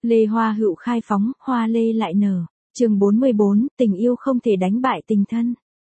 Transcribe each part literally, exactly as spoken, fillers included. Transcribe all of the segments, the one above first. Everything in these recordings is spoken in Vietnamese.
Lê hoa hựu khai phóng, hoa lê lại nở. Chương bốn mươi bốn, tình yêu không thể đánh bại tình thân.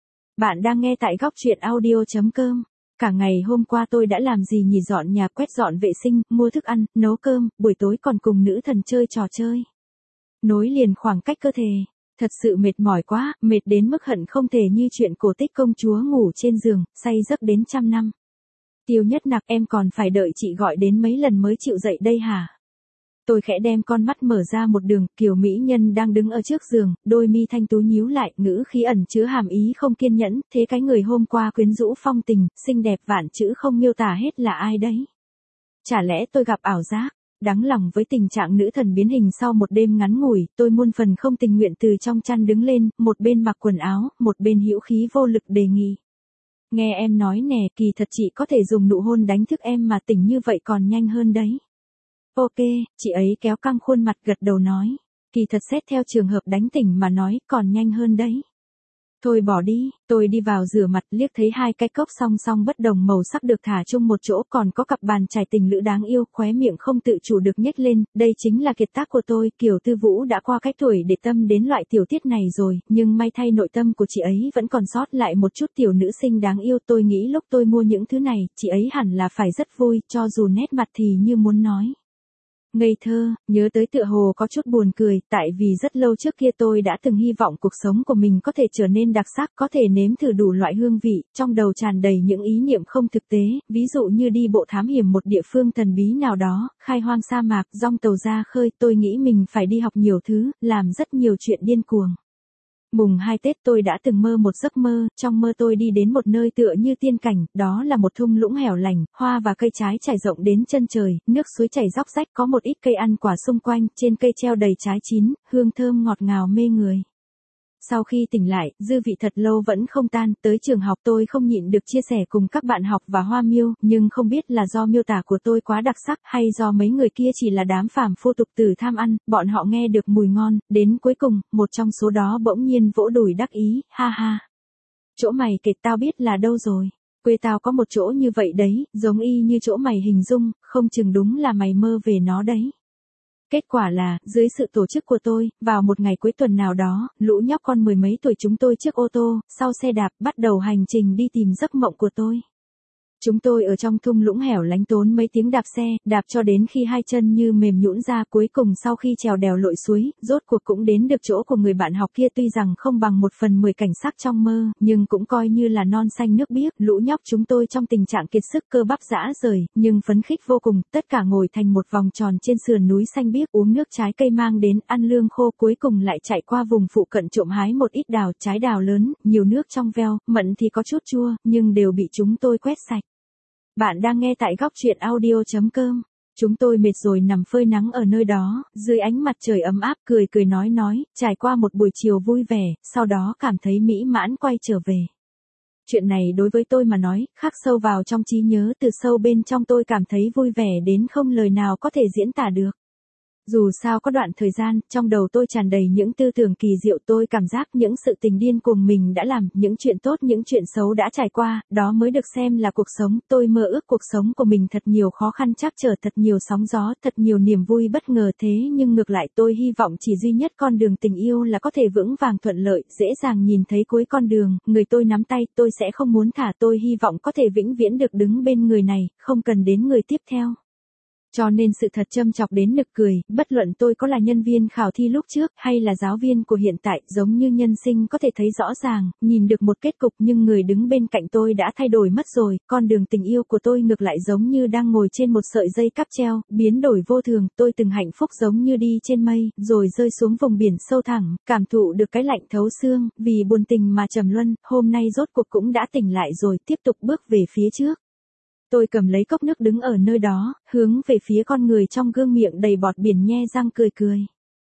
Bạn đang nghe tại góc truyện audio chấm com. Cả ngày hôm qua tôi đã làm gì nhỉ, dọn nhà, quét dọn vệ sinh, mua thức ăn, nấu cơm, buổi tối còn cùng nữ thần chơi trò chơi. Nối liền khoảng cách cơ thể. Thật sự mệt mỏi quá, mệt đến mức hận không thể như chuyện cổ tích công chúa ngủ trên giường, say giấc đến trăm năm. Tiêu Nhất Nặc, em còn phải đợi chị gọi đến mấy lần mới chịu dậy đây hả? Tôi khẽ đem con mắt mở ra một đường, Kiều mỹ nhân đang đứng ở trước giường, đôi mi thanh tú nhíu lại, ngữ khí ẩn chứa hàm ý không kiên nhẫn, thế cái người hôm qua quyến rũ phong tình, xinh đẹp vạn chữ không miêu tả hết là ai đấy? Chả lẽ tôi gặp ảo giác? Đắng lòng với tình trạng nữ thần biến hình sau một đêm ngắn ngủi, tôi muôn phần không tình nguyện từ trong chăn đứng lên, một bên mặc quần áo, một bên hữu khí vô lực đề nghị. Nghe em nói nè, kỳ thật chị có thể dùng nụ hôn đánh thức em mà tỉnh như vậy còn nhanh hơn đấy. Ok, chị ấy kéo căng khuôn mặt gật đầu nói. Kỳ thật xét theo trường hợp đánh tỉnh mà nói còn nhanh hơn đấy. Thôi bỏ đi, tôi đi vào rửa mặt, liếc thấy hai cái cốc song song bất đồng màu sắc được thả chung một chỗ, còn có cặp bàn chải tình lữ đáng yêu, khóe miệng không tự chủ được nhếch lên, đây chính là kiệt tác của tôi. Kiều Tư Vũ đã qua cái tuổi để tâm đến loại tiểu tiết này rồi, nhưng may thay nội tâm của chị ấy vẫn còn sót lại một chút tiểu nữ sinh đáng yêu. Tôi nghĩ lúc tôi mua những thứ này, chị ấy hẳn là phải rất vui, cho dù nét mặt thì như muốn nói ngây thơ, nhớ tới tựa hồ có chút buồn cười, tại vì rất lâu trước kia tôi đã từng hy vọng cuộc sống của mình có thể trở nên đặc sắc, có thể nếm thử đủ loại hương vị, trong đầu tràn đầy những ý niệm không thực tế, ví dụ như đi bộ thám hiểm một địa phương thần bí nào đó, khai hoang sa mạc, dong tàu ra khơi, tôi nghĩ mình phải đi học nhiều thứ, làm rất nhiều chuyện điên cuồng. Mùng hai Tết tôi đã từng mơ một giấc mơ, trong mơ tôi đi đến một nơi tựa như tiên cảnh, đó là một thung lũng hẻo lánh, hoa và cây trái trải rộng đến chân trời, nước suối chảy róc rách, có một ít cây ăn quả xung quanh, trên cây treo đầy trái chín, hương thơm ngọt ngào mê người. Sau khi tỉnh lại, dư vị thật lâu vẫn không tan, tới trường học tôi không nhịn được chia sẻ cùng các bạn học và Hoa Miêu, nhưng không biết là do miêu tả của tôi quá đặc sắc hay do mấy người kia chỉ là đám phàm phu tục tử tham ăn, bọn họ nghe được mùi ngon, đến cuối cùng, một trong số đó bỗng nhiên vỗ đùi đắc ý, ha ha. Chỗ mày kể tao biết là đâu rồi, quê tao có một chỗ như vậy đấy, giống y như chỗ mày hình dung, không chừng đúng là mày mơ về nó đấy. Kết quả là, dưới sự tổ chức của tôi, vào một ngày cuối tuần nào đó, lũ nhóc con mười mấy tuổi chúng tôi chiếc ô tô, sau xe đạp, bắt đầu hành trình đi tìm giấc mộng của tôi. Chúng tôi ở trong thung lũng hẻo lánh tốn mấy tiếng đạp xe, đạp cho đến khi hai chân như mềm nhũn ra, cuối cùng sau khi trèo đèo lội suối, rốt cuộc cũng đến được chỗ của người bạn học kia, tuy rằng không bằng một phần mười cảnh sắc trong mơ, nhưng cũng coi như là non xanh nước biếc. Lũ nhóc chúng tôi trong tình trạng kiệt sức, cơ bắp rã rời, nhưng phấn khích vô cùng, tất cả ngồi thành một vòng tròn trên sườn núi xanh biếc, uống nước trái cây mang đến, ăn lương khô, cuối cùng lại chạy qua vùng phụ cận trộm hái một ít đào, trái đào lớn, nhiều nước trong veo, mận thì có chút chua, nhưng đều bị chúng tôi quét sạch. Bạn đang nghe tại góc truyện audio chấm com. Chúng tôi mệt rồi nằm phơi nắng ở nơi đó, dưới ánh mặt trời ấm áp, cười cười nói nói, trải qua một buổi chiều vui vẻ, sau đó cảm thấy mỹ mãn quay trở về. Chuyện này đối với tôi mà nói, khắc sâu vào trong trí nhớ, từ sâu bên trong tôi cảm thấy vui vẻ đến không lời nào có thể diễn tả được. Dù sao có đoạn thời gian, trong đầu tôi tràn đầy những tư tưởng kỳ diệu, tôi cảm giác những sự tình điên cuồng mình đã làm, những chuyện tốt, những chuyện xấu đã trải qua, đó mới được xem là cuộc sống. Tôi mơ ước cuộc sống của mình thật nhiều khó khăn trắc trở, thật nhiều sóng gió, thật nhiều niềm vui bất ngờ, thế nhưng ngược lại tôi hy vọng chỉ duy nhất con đường tình yêu là có thể vững vàng thuận lợi, dễ dàng nhìn thấy cuối con đường, người tôi nắm tay, tôi sẽ không muốn thả, tôi hy vọng có thể vĩnh viễn được đứng bên người này, không cần đến người tiếp theo. Cho nên sự thật châm chọc đến nực cười, bất luận tôi có là nhân viên khảo thi lúc trước, hay là giáo viên của hiện tại, giống như nhân sinh có thể thấy rõ ràng, nhìn được một kết cục, nhưng người đứng bên cạnh tôi đã thay đổi mất rồi, con đường tình yêu của tôi ngược lại giống như đang ngồi trên một sợi dây cáp treo, biến đổi vô thường, tôi từng hạnh phúc giống như đi trên mây, rồi rơi xuống vùng biển sâu thẳm, cảm thụ được cái lạnh thấu xương, vì buồn tình mà trầm luân, hôm nay rốt cuộc cũng đã tỉnh lại rồi, tiếp tục bước về phía trước. Tôi cầm lấy cốc nước đứng ở nơi đó, hướng về phía con người trong gương miệng đầy bọt biển nhe răng cười cười.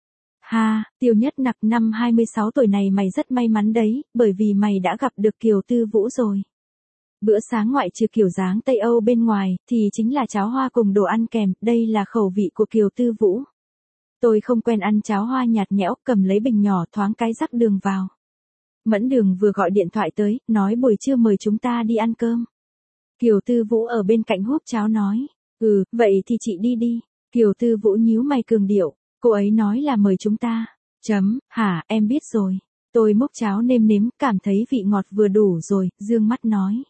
Ha, Tiêu Nhất Nặc, năm hai mươi sáu tuổi này mày rất may mắn đấy, bởi vì mày đã gặp được Kiều Tư Vũ rồi. Bữa sáng ngoại trừ kiểu dáng Tây Âu bên ngoài, thì chính là cháo hoa cùng đồ ăn kèm, đây là khẩu vị của Kiều Tư Vũ. Tôi không quen ăn cháo hoa nhạt nhẽo, cầm lấy bình nhỏ thoáng cái rắc đường vào. Mẫn Đường vừa gọi điện thoại tới, nói buổi trưa mời chúng ta đi ăn cơm. Kiều Tư Vũ ở bên cạnh húp cháo nói, ừ, vậy thì chị đi đi. Kiều Tư Vũ nhíu mày cường điệu, Cô ấy nói là mời chúng ta. Chấm, hả, em biết rồi. Tôi múc cháo nêm nếm, cảm thấy vị ngọt vừa đủ rồi, dương mắt nói.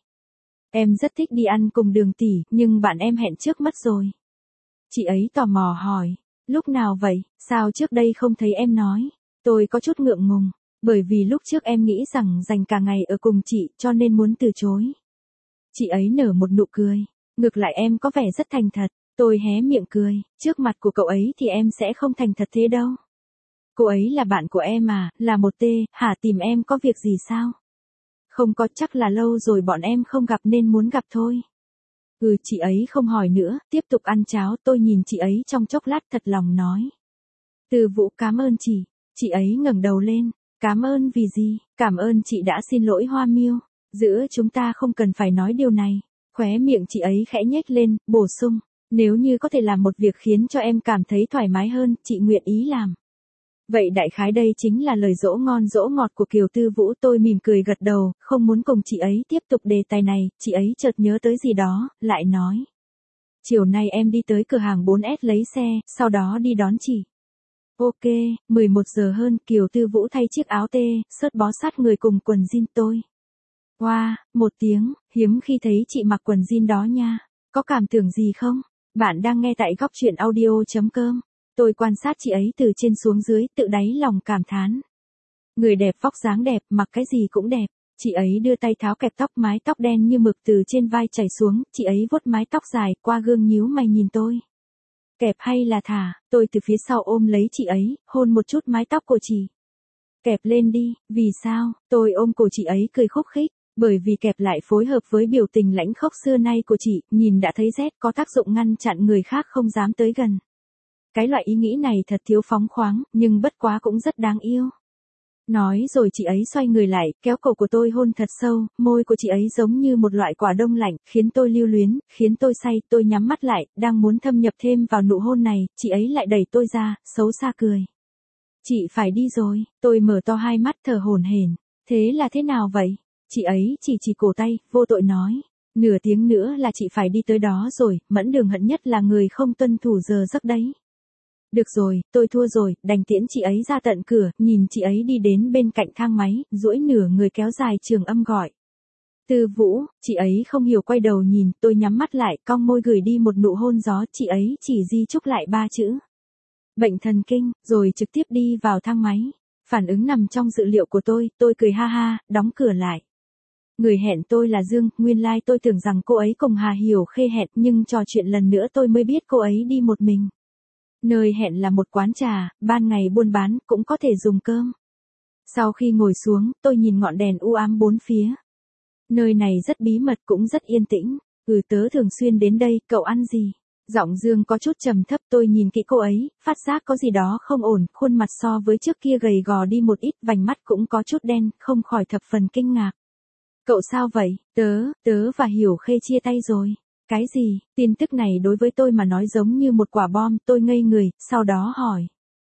Em rất thích đi ăn cùng Đường tỷ, nhưng bạn em hẹn trước mất rồi. Chị ấy tò mò hỏi, lúc nào vậy, sao trước đây không thấy em nói? Tôi có chút ngượng ngùng, bởi vì lúc trước em nghĩ rằng dành cả ngày ở cùng chị cho nên muốn từ chối. Chị ấy nở một nụ cười, ngược lại em có vẻ rất thành thật. Tôi hé miệng cười, trước mặt của cậu ấy thì em sẽ không thành thật thế đâu. Cô ấy là bạn của em à, là một tê, hả tìm em có việc gì sao? Không có, chắc là lâu rồi bọn em không gặp nên muốn gặp thôi. Ừ, chị ấy không hỏi nữa, tiếp tục ăn cháo. Tôi nhìn chị ấy trong chốc lát thật lòng nói. Từ Vũ cảm ơn chị. Chị ấy ngẩng đầu lên. Cảm ơn vì gì? Cảm ơn chị đã xin lỗi Hoa Miêu. Giữa chúng ta không cần phải nói điều này. Khóe miệng chị ấy khẽ nhếch lên, bổ sung. Nếu như có thể làm một việc khiến cho em cảm thấy thoải mái hơn, chị nguyện ý làm. Vậy đại khái đây chính là lời dỗ ngon dỗ ngọt của Kiều Tư Vũ. Tôi mỉm cười gật đầu, không muốn cùng chị ấy tiếp tục đề tài này. Chị ấy chợt nhớ tới gì đó, lại nói. Chiều nay em đi tới cửa hàng bốn S lấy xe, sau đó đi đón chị. Ok, mười một giờ hơn, Kiều Tư Vũ thay chiếc áo tê, sớt bó sát người cùng quần jean tôi. Wow, một tiếng, hiếm khi thấy chị mặc quần jean đó nha. Có cảm tưởng gì không? Bạn đang nghe tại góc truyện audio.com. Tôi quan sát chị ấy từ trên xuống dưới, tự đáy lòng cảm thán. Người đẹp vóc dáng đẹp, mặc cái gì cũng đẹp. Chị ấy đưa tay tháo kẹp tóc, mái tóc đen như mực từ trên vai chảy xuống, chị ấy vuốt mái tóc dài, qua gương nhíu mày nhìn tôi. Kẹp hay là thả, tôi từ phía sau ôm lấy chị ấy, hôn một chút mái tóc của chị. Kẹp lên đi, vì sao? Tôi ôm cổ chị ấy cười khúc khích. Bởi vì kẹp lại phối hợp với biểu tình lãnh khốc xưa nay của chị, nhìn đã thấy rét, có tác dụng ngăn chặn người khác không dám tới gần. Cái loại ý nghĩ này thật thiếu phóng khoáng, nhưng bất quá cũng rất đáng yêu. Nói rồi chị ấy xoay người lại, kéo cổ của tôi hôn thật sâu, môi của chị ấy giống như một loại quả đông lạnh, khiến tôi lưu luyến, khiến tôi say. Tôi nhắm mắt lại, đang muốn thâm nhập thêm vào nụ hôn này, chị ấy lại đẩy tôi ra, xấu xa cười. Chị phải đi rồi, tôi mở to hai mắt thở hổn hển. Thế là thế nào vậy? Chị ấy chỉ chỉ cổ tay, vô tội nói. Nửa tiếng nữa là chị phải đi tới đó rồi, Mẫn Đường hận nhất là người không tuân thủ giờ giấc đấy. Được rồi, tôi thua rồi, đành tiễn chị ấy ra tận cửa, nhìn chị ấy đi đến bên cạnh thang máy, duỗi nửa người kéo dài trường âm gọi. Tư Vũ, chị ấy không hiểu quay đầu nhìn, tôi nhắm mắt lại, cong môi gửi đi một nụ hôn gió, chị ấy chỉ di chúc lại ba chữ. Bệnh thần kinh, rồi trực tiếp đi vào thang máy. Phản ứng nằm trong dự liệu của tôi, tôi cười ha ha, đóng cửa lại. Người hẹn tôi là Dương, nguyên lai like tôi tưởng rằng cô ấy cùng Hà Hiểu Khê hẹn, nhưng trò chuyện lần nữa tôi mới biết cô ấy đi một mình. Nơi hẹn là một quán trà, ban ngày buôn bán, cũng có thể dùng cơm. Sau khi ngồi xuống, tôi nhìn ngọn đèn u ám bốn phía. Nơi này rất bí mật cũng rất yên tĩnh. Ừ, tớ thường xuyên đến đây, cậu ăn gì? Giọng Dương có chút trầm thấp, tôi nhìn kỹ cô ấy, phát giác có gì đó không ổn, khuôn mặt so với trước kia gầy gò đi một ít, vành mắt cũng có chút đen, không khỏi thập phần kinh ngạc. Cậu sao vậy? Tớ, tớ và Hiểu Khê chia tay rồi. Cái gì? Tin tức này đối với tôi mà nói giống như một quả bom, tôi ngây người, sau đó hỏi.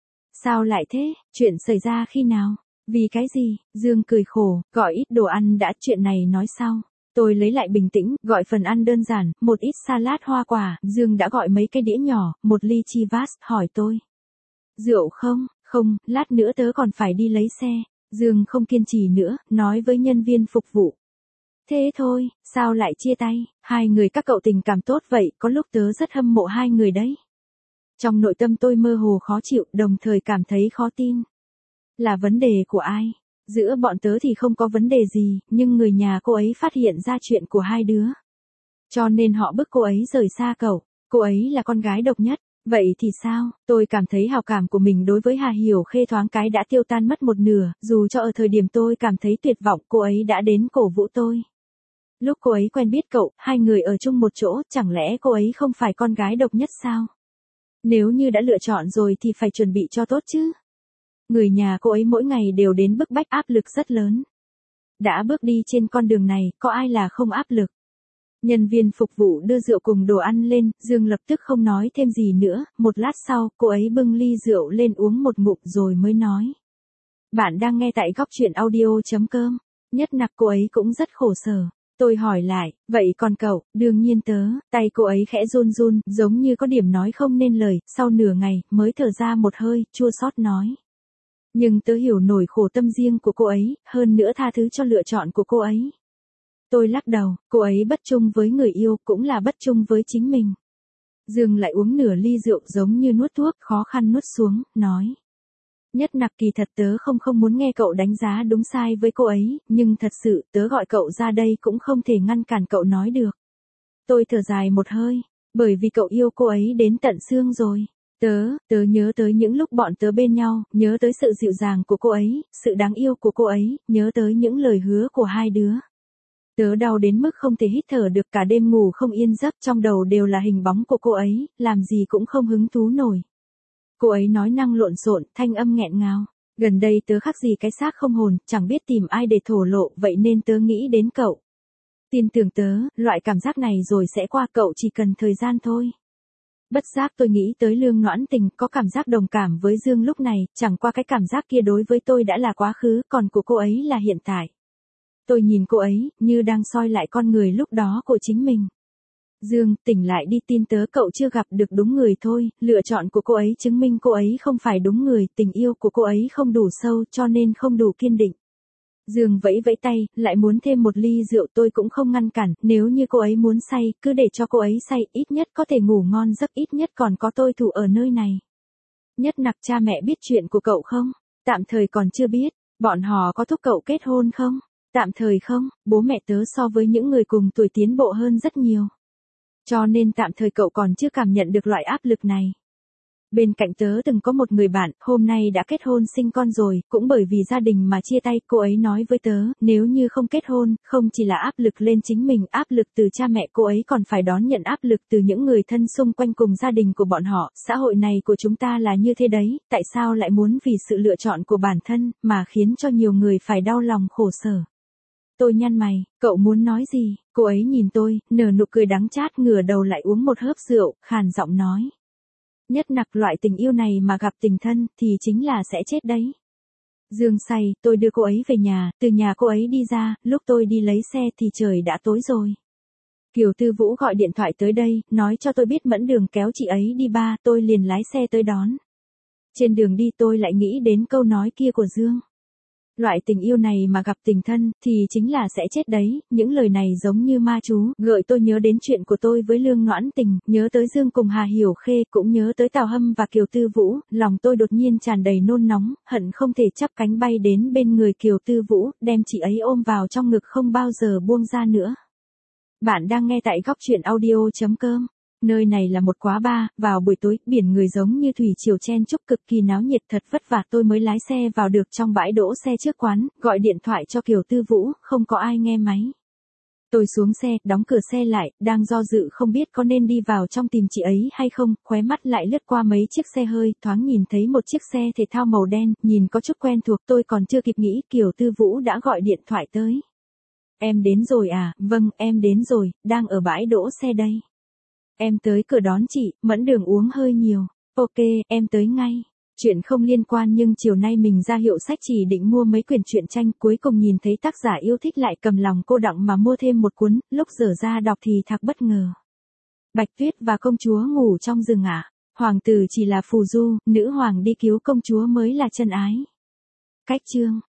Sao lại thế? Chuyện xảy ra khi nào? Vì cái gì? Dương cười khổ, gọi ít đồ ăn đã, chuyện này nói sau. Tôi lấy lại bình tĩnh, gọi phần ăn đơn giản, một ít salad hoa quả, Dương đã gọi mấy cái đĩa nhỏ, một ly chivas, hỏi tôi. Rượu không? Không, lát nữa tớ còn phải đi lấy xe. Dương không kiên trì nữa, nói với nhân viên phục vụ. Thế thôi, sao lại chia tay? Hai người các cậu tình cảm tốt vậy, có lúc tớ rất hâm mộ hai người đấy. Trong nội tâm tôi mơ hồ khó chịu, đồng thời cảm thấy khó tin. Là vấn đề của ai? Giữa bọn tớ thì không có vấn đề gì, nhưng người nhà cô ấy phát hiện ra chuyện của hai đứa. Cho nên họ bức cô ấy rời xa cậu. Cô ấy là con gái độc nhất. Vậy thì sao? Tôi cảm thấy hào cảm của mình đối với Hà Hiểu Khê thoáng cái đã tiêu tan mất một nửa, dù cho ở thời điểm tôi cảm thấy tuyệt vọng, cô ấy đã đến cổ vũ tôi. Lúc cô ấy quen biết cậu, hai người ở chung một chỗ, chẳng lẽ cô ấy không phải con gái độc nhất sao? Nếu như đã lựa chọn rồi thì phải chuẩn bị cho tốt chứ. Người nhà cô ấy mỗi ngày đều đến bức bách, áp lực rất lớn. Đã bước đi trên con đường này, có ai là không áp lực? Nhân viên phục vụ đưa rượu cùng đồ ăn lên, Dương lập tức không nói thêm gì nữa, một lát sau, cô ấy bưng ly rượu lên uống một ngụm rồi mới nói. Bạn đang nghe tại góc truyện audio chấm com, nhất nặc cô ấy cũng rất khổ sở. Tôi hỏi lại, vậy còn cậu, đương nhiên tớ, tay cô ấy khẽ run run, giống như có điểm nói không nên lời, sau nửa ngày, mới thở ra một hơi, chua xót nói. Nhưng tớ hiểu nổi khổ tâm riêng của cô ấy, hơn nữa tha thứ cho lựa chọn của cô ấy. Tôi lắc đầu, cô ấy bất chung với người yêu, cũng là bất chung với chính mình. Dương lại uống nửa ly rượu giống như nuốt thuốc, khó khăn nuốt xuống, nói. Nhất Nặc, kỳ thật tớ không không muốn nghe cậu đánh giá đúng sai với cô ấy, nhưng thật sự tớ gọi cậu ra đây cũng không thể ngăn cản cậu nói được. Tôi thở dài một hơi, bởi vì cậu yêu cô ấy đến tận xương rồi. Tớ, tớ nhớ tới những lúc bọn tớ bên nhau, nhớ tới sự dịu dàng của cô ấy, sự đáng yêu của cô ấy, nhớ tới những lời hứa của hai đứa. Tớ đau đến mức không thể hít thở được, cả đêm ngủ không yên giấc, trong đầu đều là hình bóng của cô ấy, làm gì cũng không hứng thú nổi. Cô ấy nói năng lộn xộn, thanh âm nghẹn ngào. Gần đây tớ khác gì cái xác không hồn, chẳng biết tìm ai để thổ lộ, vậy nên tớ nghĩ đến cậu. Tin tưởng tớ, loại cảm giác này rồi sẽ qua, cậu chỉ cần thời gian thôi. Bất giác tôi nghĩ tới Lương Noãn Tình, có cảm giác đồng cảm với Dương lúc này, chẳng qua cái cảm giác kia đối với tôi đã là quá khứ, còn của cô ấy là hiện tại. Tôi nhìn cô ấy, như đang soi lại con người lúc đó của chính mình. Dương, tỉnh lại đi, tin tớ, cậu chưa gặp được đúng người thôi, lựa chọn của cô ấy chứng minh cô ấy không phải đúng người, tình yêu của cô ấy không đủ sâu cho nên không đủ kiên định. Dương vẫy vẫy tay, lại muốn thêm một ly rượu, tôi cũng không ngăn cản, nếu như cô ấy muốn say, cứ để cho cô ấy say, ít nhất có thể ngủ ngon giấc, ít nhất còn có tôi thủ ở nơi này. Nhất Nặc, cha mẹ biết chuyện của cậu không? Tạm thời còn chưa biết. Bọn họ có thúc cậu kết hôn không? Tạm thời không, bố mẹ tớ so với những người cùng tuổi tiến bộ hơn rất nhiều. Cho nên tạm thời cậu còn chưa cảm nhận được loại áp lực này. Bên cạnh tớ từng có một người bạn, hôm nay đã kết hôn sinh con rồi, cũng bởi vì gia đình mà chia tay, cô ấy nói với tớ, nếu như không kết hôn, không chỉ là áp lực lên chính mình, áp lực từ cha mẹ cô ấy còn phải đón nhận áp lực từ những người thân xung quanh cùng gia đình của bọn họ, xã hội này của chúng ta là như thế đấy, tại sao lại muốn vì sự lựa chọn của bản thân, mà khiến cho nhiều người phải đau lòng khổ sở. Tôi nhăn mày, cậu muốn nói gì? Cô ấy nhìn tôi, nở nụ cười đắng chát, ngửa đầu lại uống một hớp rượu, khàn giọng nói. Nhất Nặc, loại tình yêu này mà gặp tình thân, thì chính là sẽ chết đấy. Dương say, tôi đưa cô ấy về nhà, từ nhà cô ấy đi ra, lúc tôi đi lấy xe thì trời đã tối rồi. Kiều Tư Vũ gọi điện thoại tới đây, nói cho tôi biết Mẫn Đường kéo chị ấy đi ba, tôi liền lái xe tới đón. Trên đường đi tôi lại nghĩ đến câu nói kia của Dương. Loại tình yêu này mà gặp tình thân, thì chính là sẽ chết đấy, những lời này giống như ma chú, gợi tôi nhớ đến chuyện của tôi với Lương Noãn Tình, nhớ tới Dương cùng Hà Hiểu Khê, cũng nhớ tới Tào Hâm và Kiều Tư Vũ, lòng tôi đột nhiên tràn đầy nôn nóng, hận không thể chắp cánh bay đến bên người Kiều Tư Vũ, đem chị ấy ôm vào trong ngực không bao giờ buông ra nữa. Bạn đang nghe tại góc truyện audio chấm com. Nơi này là một quán bar, vào buổi tối, biển người giống như thủy triều chen chúc, cực kỳ náo nhiệt, thật vất vả tôi mới lái xe vào được trong bãi đỗ xe trước quán, gọi điện thoại cho Kiều Tư Vũ, không có ai nghe máy. Tôi xuống xe, đóng cửa xe lại, đang do dự không biết có nên đi vào trong tìm chị ấy hay không, khóe mắt lại lướt qua mấy chiếc xe hơi, thoáng nhìn thấy một chiếc xe thể thao màu đen, nhìn có chút quen thuộc, tôi còn chưa kịp nghĩ, Kiều Tư Vũ đã gọi điện thoại tới. Em đến rồi à? Vâng, em đến rồi, đang ở bãi đỗ xe đây. Em tới cửa đón chị, Mẫn Đường uống hơi nhiều. Ok, em tới ngay. Chuyện không liên quan nhưng chiều nay mình ra hiệu sách chỉ định mua mấy quyển truyện tranh, cuối cùng nhìn thấy tác giả yêu thích lại cầm lòng cô đọng mà mua thêm một cuốn, lúc dở ra đọc thì thật bất ngờ. Bạch Tuyết và công chúa ngủ trong rừng ạ. À? Hoàng tử chỉ là phù du, nữ hoàng đi cứu công chúa mới là chân ái. Cách chương